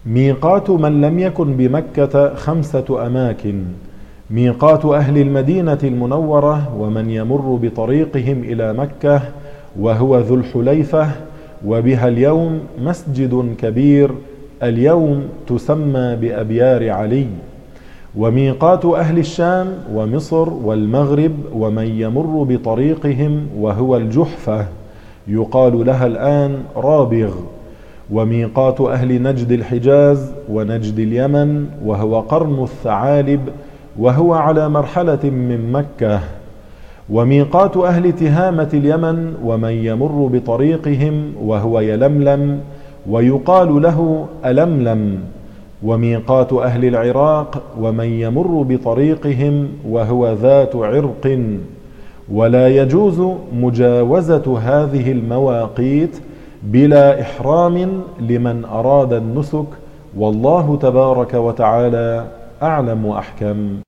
ميقات من لم يكن بمكة 5 أماكن: ميقات أهل المدينة المنورة ومن يمر بطريقهم إلى مكة، وهو ذو الحليفة، وبها اليوم مسجد كبير اليوم تسمى بأبيار علي. وميقات أهل الشام ومصر والمغرب ومن يمر بطريقهم، وهو الجحفة يقال لها الآن رابغ. وميقات أهل نجد الحجاز ونجد اليمن، وهو قرن الثعالب، وهو على مرحلة من مكة. وميقات أهل تهامة اليمن ومن يمر بطريقهم، وهو يلملم ويقال له ألملم. وميقات أهل العراق ومن يمر بطريقهم، وهو ذات عرق. ولا يجوز مجاوزة هذه المواقيت بلا إحرام لمن أراد النسك، والله تبارك وتعالى أعلم وأحكم.